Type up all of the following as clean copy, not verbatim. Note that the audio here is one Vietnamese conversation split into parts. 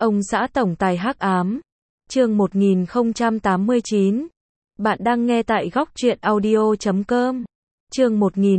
Ông xã tổng tài hắc ám. Chương 1089. Bạn đang nghe tại góc truyện audio.com. Chương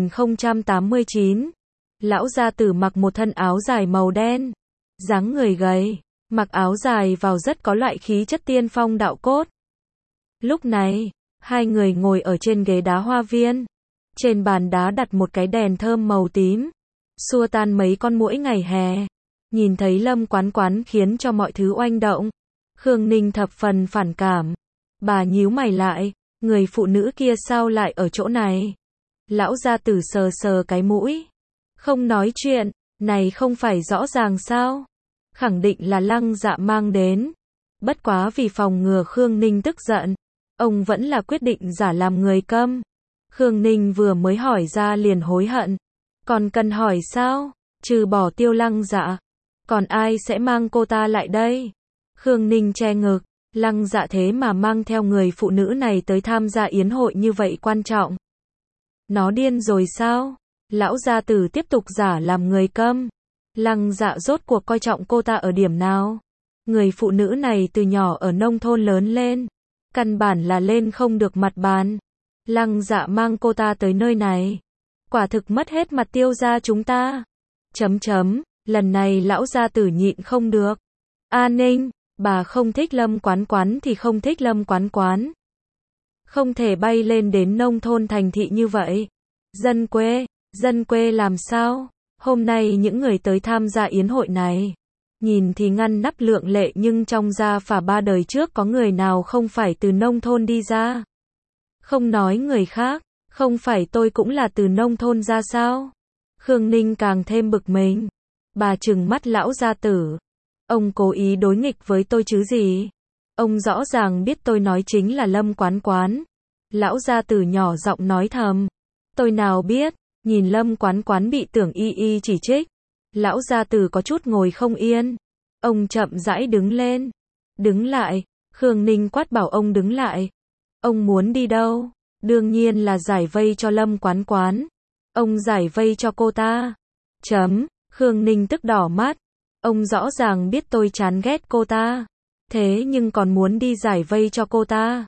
1089. Lão gia tử mặc một thân áo dài màu đen, dáng người gầy, mặc áo dài vào rất có loại khí chất tiên phong đạo cốt. Lúc này, hai người ngồi ở trên ghế đá hoa viên. Trên bàn đá đặt một cái đèn thơm màu tím, xua tan mấy con muỗi ngày hè. Nhìn thấy Lâm Quán Quán khiến cho mọi thứ oanh động, Khương Ninh thập phần phản cảm. Bà nhíu mày lại, người phụ nữ kia sao lại ở chỗ này? Lão gia tử sờ sờ cái mũi, không nói chuyện, này không phải rõ ràng sao? Khẳng định là Lăng Dạ mang đến. Bất quá vì phòng ngừa Khương Ninh tức giận, ông vẫn là quyết định giả làm người câm. Khương Ninh vừa mới hỏi ra liền hối hận. Còn cần hỏi sao? Trừ bỏ Tiêu Lăng Dạ, còn ai sẽ mang cô ta lại đây? Khương Ninh che ngực, Lăng Dạ thế mà mang theo người phụ nữ này tới tham gia yến hội như vậy quan trọng. Nó điên rồi sao? Lão gia tử tiếp tục giả làm người câm. Lăng Dạ rốt cuộc coi trọng cô ta ở điểm nào? Người phụ nữ này từ nhỏ ở nông thôn lớn lên, căn bản là lên không được mặt bàn. Lăng Dạ mang cô ta tới nơi này, quả thực mất hết mặt Tiêu gia chúng ta. Lần này lão gia tử nhịn không được. An Ninh, bà không thích Lâm Quán Quán thì không thích Lâm Quán Quán. Không thể bay lên đến nông thôn thành thị như vậy. Dân quê làm sao? Hôm nay những người tới tham gia yến hội này, nhìn thì ngăn nắp lượng lệ nhưng trong gia phả ba đời trước có người nào không phải từ nông thôn đi ra? Không nói người khác, không phải tôi cũng là từ nông thôn ra sao? Khương Ninh càng thêm bực mình. Bà trừng mắt lão gia tử. Ông cố ý đối nghịch với tôi chứ gì? Ông rõ ràng biết tôi nói chính là Lâm Quán Quán. Lão gia tử nhỏ giọng nói thầm. Tôi nào biết, nhìn Lâm Quán Quán bị Tưởng Y Y chỉ trích. Lão gia tử có chút ngồi không yên. Ông chậm rãi đứng lên. Đứng lại, Khương Ninh quát bảo ông đứng lại. Ông muốn đi đâu? Đương nhiên là giải vây cho Lâm Quán Quán. Ông giải vây cho cô ta. Khương Ninh tức đỏ mắt. Ông rõ ràng biết tôi chán ghét cô ta, thế nhưng còn muốn đi giải vây cho cô ta.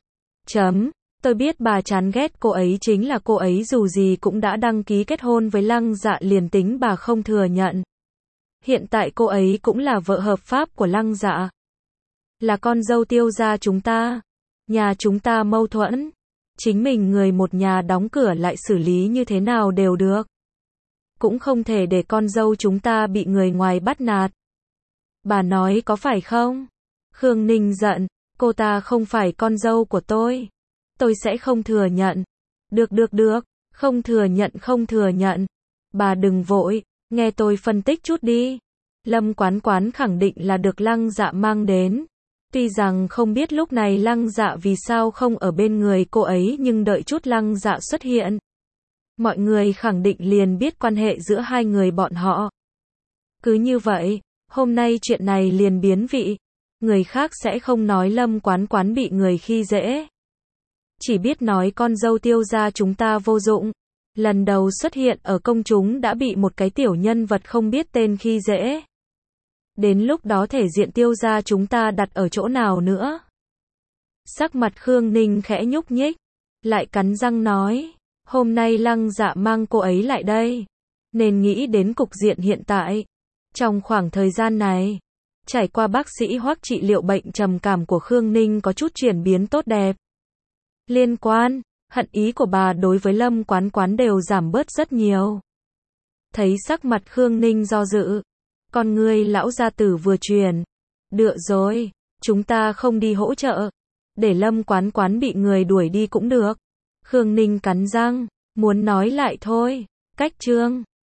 Tôi biết bà chán ghét cô ấy, chính là cô ấy dù gì cũng đã đăng ký kết hôn với Lăng Dạ, liền tính bà không thừa nhận. Hiện tại cô ấy cũng là vợ hợp pháp của Lăng Dạ, là con dâu Tiêu gia chúng ta. Nhà chúng ta mâu thuẫn, chính mình người một nhà đóng cửa lại xử lý như thế nào đều được. Cũng không thể để con dâu chúng ta bị người ngoài bắt nạt. Bà nói có phải không? Khương Ninh giận, cô ta không phải con dâu của tôi. Tôi sẽ không thừa nhận. Được, không thừa nhận. Bà đừng vội, nghe tôi phân tích chút đi. Lâm Quán Quán khẳng định là được Lăng Dạ mang đến. Tuy rằng không biết lúc này Lăng Dạ vì sao không ở bên người cô ấy, nhưng đợi chút Lăng Dạ xuất hiện, mọi người khẳng định liền biết quan hệ giữa hai người bọn họ. Cứ như vậy, hôm nay chuyện này liền biến vị. Người khác sẽ không nói Lâm Quán Quán bị người khi dễ, chỉ biết nói con dâu Tiêu gia chúng ta vô dụng. Lần đầu xuất hiện ở công chúng đã bị một cái tiểu nhân vật không biết tên khi dễ. Đến lúc đó thể diện Tiêu gia chúng ta đặt ở chỗ nào nữa? Sắc mặt Khương Ninh khẽ nhúc nhích, lại cắn răng nói. Hôm nay Lăng Dạ mang cô ấy lại đây, nên nghĩ đến cục diện hiện tại. Trong khoảng thời gian này, trải qua bác sĩ Hoắc trị liệu bệnh trầm cảm của Khương Ninh có chút chuyển biến tốt đẹp. Liên quan, hận ý của bà đối với Lâm Quán Quán đều giảm bớt rất nhiều. Thấy sắc mặt Khương Ninh do dự, con ngươi lão gia tử vừa chuyển. Được rồi, chúng ta không đi hỗ trợ, để Lâm Quán Quán bị người đuổi đi cũng được. Khương Ninh cắn răng, muốn nói lại thôi. Cách chương